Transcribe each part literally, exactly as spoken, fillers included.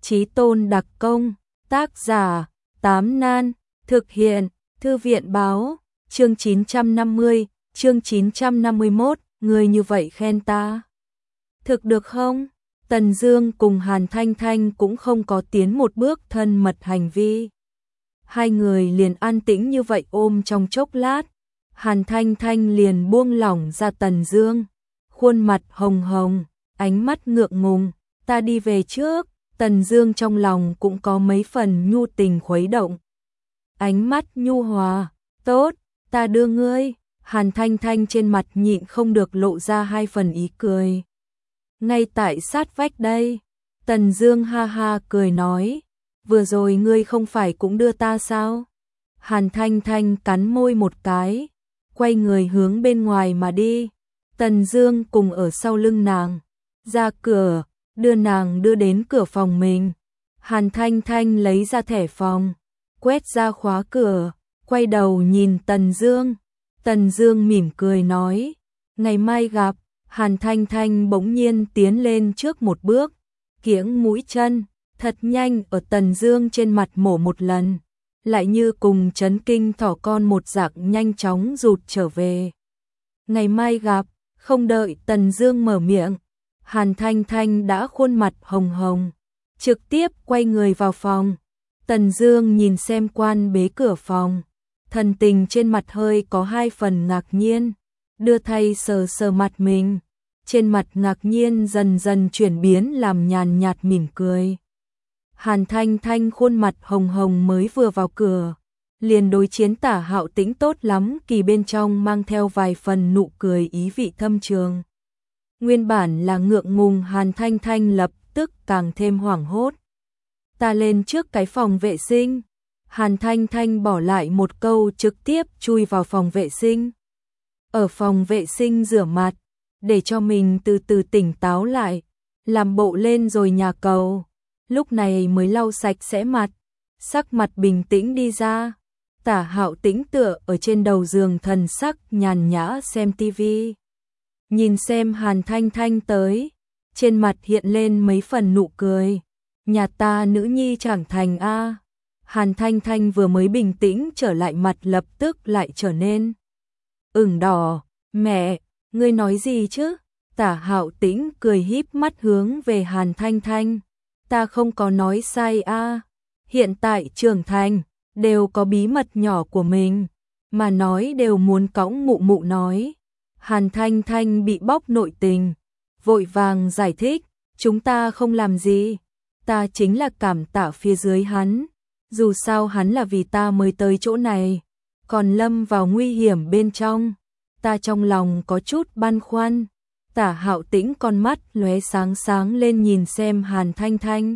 Chí tôn đặc công, tác giả, Tám Nan, thực hiện, Thư viện báo, chương chín trăm năm mươi, chương chín trăm năm mươi mốt, người như vậy khen ta. Thực được không? Tần Dương cùng Hàn Thanh Thanh cũng không có tiến một bước thân mật hành vi. Hai người liền an tĩnh như vậy ôm trong chốc lát, Hàn Thanh Thanh liền buông lỏng ra Tần Dương, khuôn mặt hồng hồng, ánh mắt ngượng ngùng, ta đi về trước. Tần Dương trong lòng cũng có mấy phần nhu tình khuấy động. Ánh mắt nhu hòa, tốt, ta đưa ngươi. Hàn Thanh Thanh trên mặt nhịn không được lộ ra hai phần ý cười. Ngay tại sát vách đây, Tần Dương ha ha cười nói, vừa rồi ngươi không phải cũng đưa ta sao? Hàn Thanh Thanh cắn môi một cái, quay người hướng bên ngoài mà đi. Tần Dương cùng ở sau lưng nàng, ra cửa, đưa nàng đưa đến cửa phòng mình. Hàn Thanh Thanh lấy ra thẻ phòng, quét ra khóa cửa, quay đầu nhìn Tần Dương. Tần Dương mỉm cười nói, ngày mai gặp. Hàn Thanh Thanh bỗng nhiên tiến lên trước một bước, kiễng mũi chân, thật nhanh ở Tần Dương trên mặt mổ một lần, lại như cùng chấn kinh thỏ con một dạng nhanh chóng rụt trở về. Ngày mai gặp. Không đợi Tần Dương mở miệng, Hàn Thanh Thanh đã khuôn mặt hồng hồng, trực tiếp quay người vào phòng. Tần Dương nhìn xem quan bế cửa phòng, thần tình trên mặt hơi có hai phần ngạc nhiên, đưa tay sờ sờ mặt mình, trên mặt ngạc nhiên dần dần chuyển biến làm nhàn nhạt mỉm cười. Hàn Thanh Thanh khuôn mặt hồng hồng mới vừa vào cửa, liền đối chiến Tả Hạo Tĩnh tốt lắm kỳ bên trong mang theo vài phần nụ cười ý vị thâm trường. Nguyên bản là ngượng ngùng Hàn Thanh Thanh lập tức càng thêm hoảng hốt. Ta lên trước cái phòng vệ sinh. Hàn Thanh Thanh bỏ lại một câu trực tiếp chui vào phòng vệ sinh. Ở phòng vệ sinh rửa mặt, để cho mình từ từ tỉnh táo lại, làm bộ lên rồi nhà cầu. Lúc này mới lau sạch sẽ mặt, sắc mặt bình tĩnh đi ra. Tả Hạo Tĩnh tựa ở trên đầu giường thần sắc nhàn nhã xem tivi. Nhìn xem Hàn Thanh Thanh tới, trên mặt hiện lên mấy phần nụ cười. Nhà ta nữ nhi trưởng thành a. Hàn Thanh Thanh vừa mới bình tĩnh trở lại mặt lập tức lại trở nên ửng đỏ. Mẹ, ngươi nói gì chứ? Tả Hạo Tĩnh cười híp mắt hướng về Hàn Thanh Thanh. Ta không có nói sai a. Hiện tại trưởng thành, đều có bí mật nhỏ của mình, mà nói đều muốn cõng mụ mụ nói. Hàn Thanh Thanh bị bóc nội tình, vội vàng giải thích, chúng ta không làm gì, ta chính là cảm tạ phía dưới hắn, dù sao hắn là vì ta mới tới chỗ này, còn lâm vào nguy hiểm bên trong, ta trong lòng có chút băn khoăn. Tả Hạo Tĩnh con mắt lóe sáng sáng lên nhìn xem Hàn Thanh Thanh,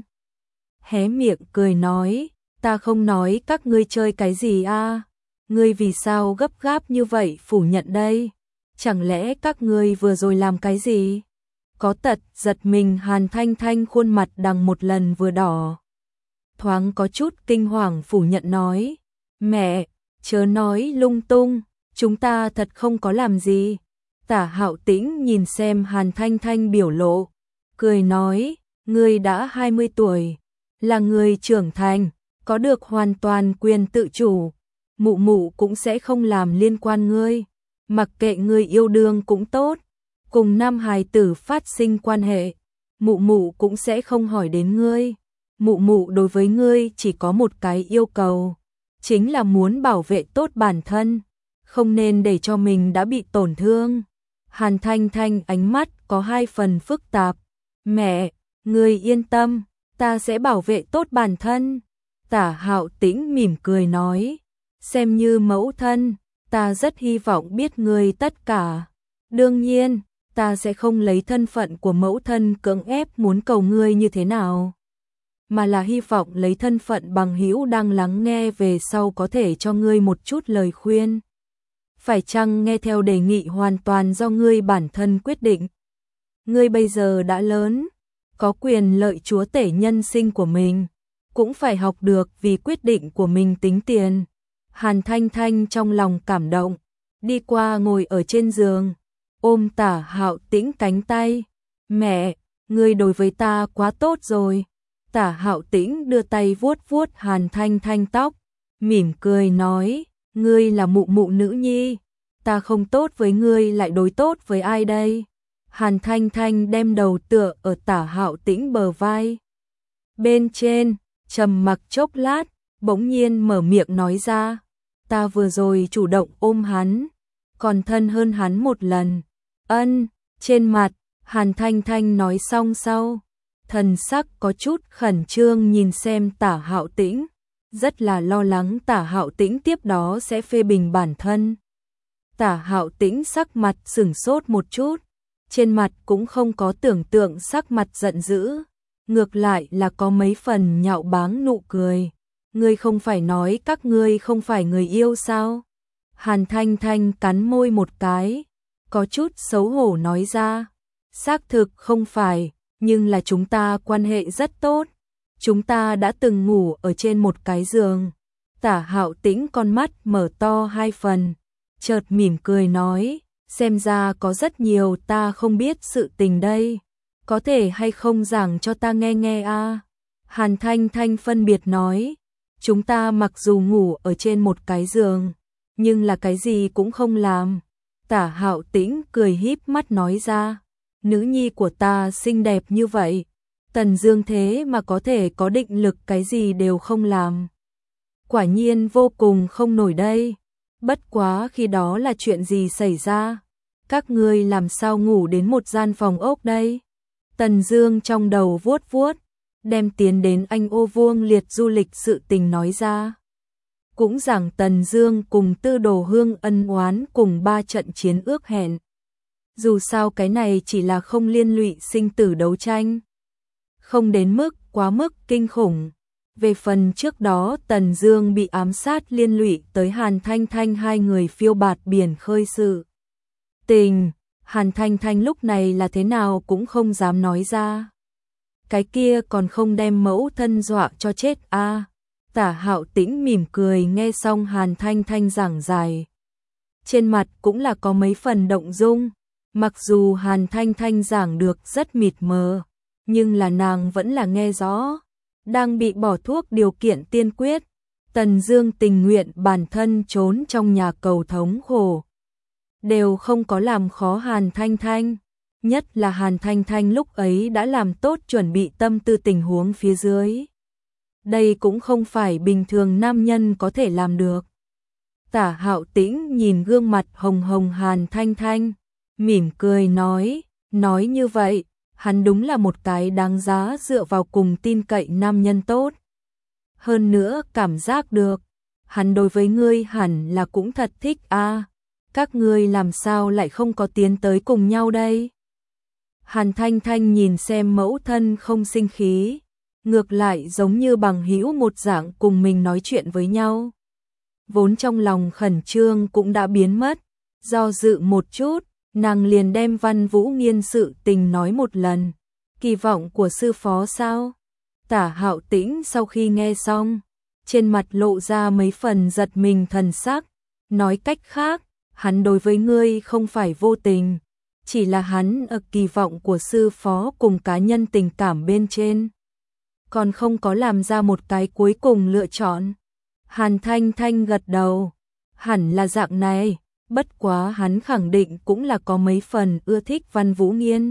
hé miệng cười nói, ta không nói các ngươi chơi cái gì a? Ngươi vì sao gấp gáp như vậy phủ nhận đây? Chẳng lẽ các ngươi vừa rồi làm cái gì? Có tật giật mình Hàn Thanh Thanh khuôn mặt đằng một lần vừa đỏ. Thoáng có chút kinh hoàng phủ nhận nói, mẹ, chớ nói lung tung, chúng ta thật không có làm gì. Tả Hạo Tĩnh nhìn xem Hàn Thanh Thanh biểu lộ, cười nói, ngươi đã hai mươi tuổi, là người trưởng thành, có được hoàn toàn quyền tự chủ, mụ mụ cũng sẽ không làm liên quan ngươi, mặc kệ ngươi yêu đương cũng tốt, cùng nam hài tử phát sinh quan hệ, mụ mụ cũng sẽ không hỏi đến ngươi, mụ mụ đối với ngươi chỉ có một cái yêu cầu, chính là muốn bảo vệ tốt bản thân, không nên để cho mình đã bị tổn thương. Hàn Thanh Thanh ánh mắt có hai phần phức tạp, mẹ, ngươi yên tâm, ta sẽ bảo vệ tốt bản thân. Tả Hạo Tĩnh mỉm cười nói, xem như mẫu thân, ta rất hy vọng biết ngươi tất cả. Đương nhiên, ta sẽ không lấy thân phận của mẫu thân cưỡng ép muốn cầu ngươi như thế nào, mà là hy vọng lấy thân phận bằng hữu đang lắng nghe về sau có thể cho ngươi một chút lời khuyên. Phải chăng nghe theo đề nghị hoàn toàn do ngươi bản thân quyết định. Ngươi bây giờ đã lớn, có quyền lợi chúa tể nhân sinh của mình, cũng phải học được vì quyết định của mình tính tiền. Hàn Thanh Thanh trong lòng cảm động, đi qua ngồi ở trên giường, ôm Tả Hạo Tĩnh cánh tay. Mẹ, ngươi đối với ta quá tốt rồi. Tả Hạo Tĩnh đưa tay vuốt vuốt Hàn Thanh Thanh tóc, mỉm cười nói, ngươi là mụ mụ nữ nhi, ta không tốt với ngươi lại đối tốt với ai đây? Hàn Thanh Thanh đem đầu tựa ở Tả Hạo Tĩnh bờ vai bên trên, trầm mặc chốc lát, bỗng nhiên mở miệng nói ra, ta vừa rồi chủ động ôm hắn, còn thân hơn hắn một lần. Ân, trên mặt, Hàn Thanh Thanh nói xong sau, thần sắc có chút khẩn trương nhìn xem Tả Hạo Tĩnh, rất là lo lắng Tả Hạo Tĩnh tiếp đó sẽ phê bình bản thân. Tả Hạo Tĩnh sắc mặt sửng sốt một chút, trên mặt cũng không có tưởng tượng sắc mặt giận dữ, ngược lại là có mấy phần nhạo báng nụ cười. Ngươi không phải nói các ngươi không phải người yêu sao? Hàn Thanh Thanh cắn môi một cái, có chút xấu hổ nói ra, xác thực không phải, nhưng là chúng ta quan hệ rất tốt, chúng ta đã từng ngủ ở trên một cái giường. Tả Hạo Tĩnh con mắt mở to hai phần, chợt mỉm cười nói, xem ra có rất nhiều ta không biết sự tình đây, có thể hay không giảng cho ta nghe nghe a? À? Hàn Thanh Thanh phân biệt nói, chúng ta mặc dù ngủ ở trên một cái giường, nhưng là cái gì cũng không làm. Tả Hạo Tĩnh cười híp mắt nói ra, nữ nhi của ta xinh đẹp như vậy, Tần Dương thế mà có thể có định lực cái gì đều không làm. Quả nhiên vô cùng không nổi đây. Bất quá khi đó là chuyện gì xảy ra? Các ngươi làm sao ngủ đến một gian phòng ốc đây? Tần Dương trong đầu vuốt vuốt, đem tiến đến Anh Ô Vuông Liệt du lịch sự tình nói ra. Cũng rằng Tần Dương cùng Tư Đồ Hương ân oán cùng ba trận chiến ước hẹn. Dù sao cái này chỉ là không liên lụy sinh tử đấu tranh, không đến mức quá mức kinh khủng. Về phần trước đó Tần Dương bị ám sát liên lụy tới Hàn Thanh Thanh hai người phiêu bạt biển khơi sự tình, Hàn Thanh Thanh lúc này là thế nào cũng không dám nói ra. Cái kia còn không đem mẫu thân dọa cho chết a? À? Tả Hạo Tĩnh mỉm cười nghe xong Hàn Thanh Thanh giảng giải, trên mặt cũng là có mấy phần động dung. Mặc dù Hàn Thanh Thanh giảng được rất mịt mờ, nhưng là nàng vẫn là nghe rõ. Đang bị bỏ thuốc điều kiện tiên quyết, Tần Dương tình nguyện bản thân trốn trong nhà cầu thống khổ, đều không có làm khó Hàn Thanh Thanh. Nhất là Hàn Thanh Thanh lúc ấy đã làm tốt chuẩn bị tâm tư tình huống phía dưới. Đây cũng không phải bình thường nam nhân có thể làm được. Tả Hạo Tĩnh nhìn gương mặt hồng hồng Hàn Thanh Thanh, mỉm cười nói, nói như vậy, hắn đúng là một cái đáng giá dựa vào cùng tin cậy nam nhân tốt. Hơn nữa cảm giác được, hắn đối với ngươi hẳn là cũng thật thích a. À, các ngươi làm sao lại không có tiến tới cùng nhau đây? Hàn Thanh Thanh nhìn xem mẫu thân không sinh khí, ngược lại giống như bằng hữu một dạng cùng mình nói chuyện với nhau. Vốn trong lòng khẩn trương cũng đã biến mất, do dự một chút, nàng liền đem Văn Vũ Nghiên sự tình nói một lần. Kỳ vọng của sư phó sao? Tả Hạo Tĩnh sau khi nghe xong, trên mặt lộ ra mấy phần giật mình thần sắc, nói cách khác, hắn đối với ngươi không phải vô tình, chỉ là hắn ở kỳ vọng của sư phó cùng cá nhân tình cảm bên trên, còn không có làm ra một cái cuối cùng lựa chọn. Hàn Thanh Thanh gật đầu, hẳn là dạng này, bất quá hắn khẳng định cũng là có mấy phần ưa thích Văn Vũ Nghiên.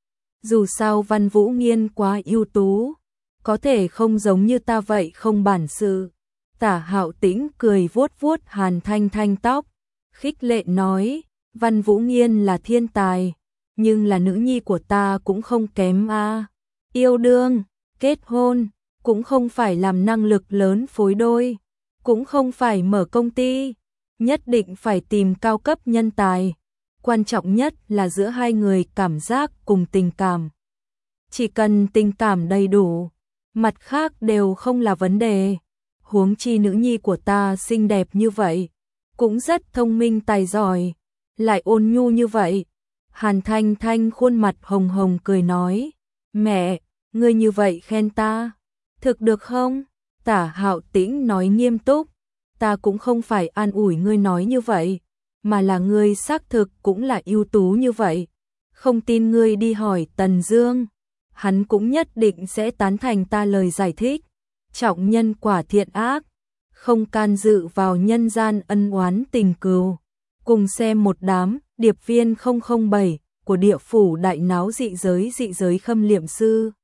Dù sao Văn Vũ Nghiên quá ưu tú, có thể không giống như ta vậy không bản sự. Tả Hạo Tĩnh cười vuốt vuốt Hàn Thanh Thanh tóc, khích lệ nói, Văn Vũ Nghiên là thiên tài, nhưng là nữ nhi của ta cũng không kém a. À. Yêu đương, kết hôn, cũng không phải làm năng lực lớn phối đôi, cũng không phải mở công ty, nhất định phải tìm cao cấp nhân tài. Quan trọng nhất là giữa hai người cảm giác cùng tình cảm. Chỉ cần tình cảm đầy đủ, mặt khác đều không là vấn đề. Huống chi nữ nhi của ta xinh đẹp như vậy, cũng rất thông minh tài giỏi, lại ôn nhu như vậy. Hàn Thanh Thanh khuôn mặt hồng hồng cười nói, mẹ, ngươi như vậy khen ta, thực được không? Tả Hạo Tĩnh nói nghiêm túc, ta cũng không phải an ủi ngươi nói như vậy, mà là ngươi xác thực cũng là ưu tú như vậy. Không tin ngươi đi hỏi Tần Dương. hắn cũng nhất định sẽ tán thành ta lời giải thích. Trọng nhân quả thiện ác, không can dự vào nhân gian ân oán tình cừu. Cùng xem một đám điệp viên không không bảy của địa phủ đại náo dị giới dị giới khâm liệm sư.